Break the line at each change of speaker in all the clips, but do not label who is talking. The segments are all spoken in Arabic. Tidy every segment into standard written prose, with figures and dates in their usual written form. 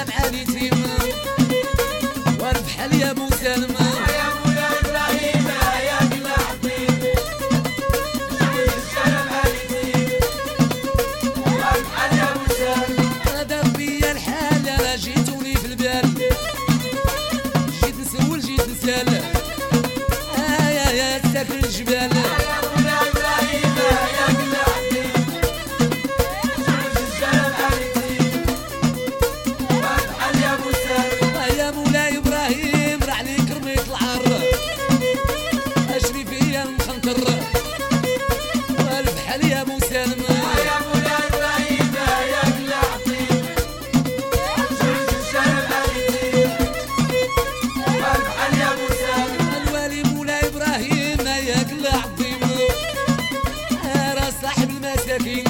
الجلال علي تيما والبحال يا ابو سلمى
يا مولاي ابراهيم يا قلع الطيب شوي الجلال علي تيما والبحال يا ابو سلمى
هذا بيا الحال انا جيتوني في البال جيت نسول جيت نسال يا ساكن الجبال يا ابو سلمى
يا مولاي ابراهيم يا قلع الطيب شوي الجلال علي تيما والبحال يا ابو سلمى
الوالي مولاي ابراهيم يا قلع الطيب راه صاحب المساكين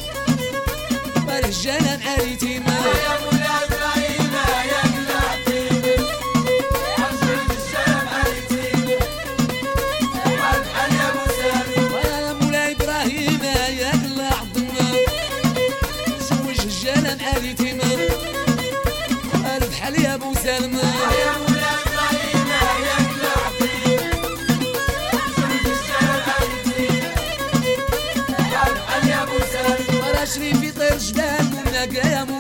والرجال علي تيما
يا مولاي ابراهيم يا قلع الطيب شوي الجلال علي تيما والبحال يا ابو سلمى
يا مولاي ابراهيم يا قلع الطيب زوج الرجال علي تيما البحال يا ابو سلمى
يا مولاي ابراهيم يا قلع الطيب شوي الجلال علي تيما والبحال يا ابو سلمى
راه شريفي طير جبال والنقا يا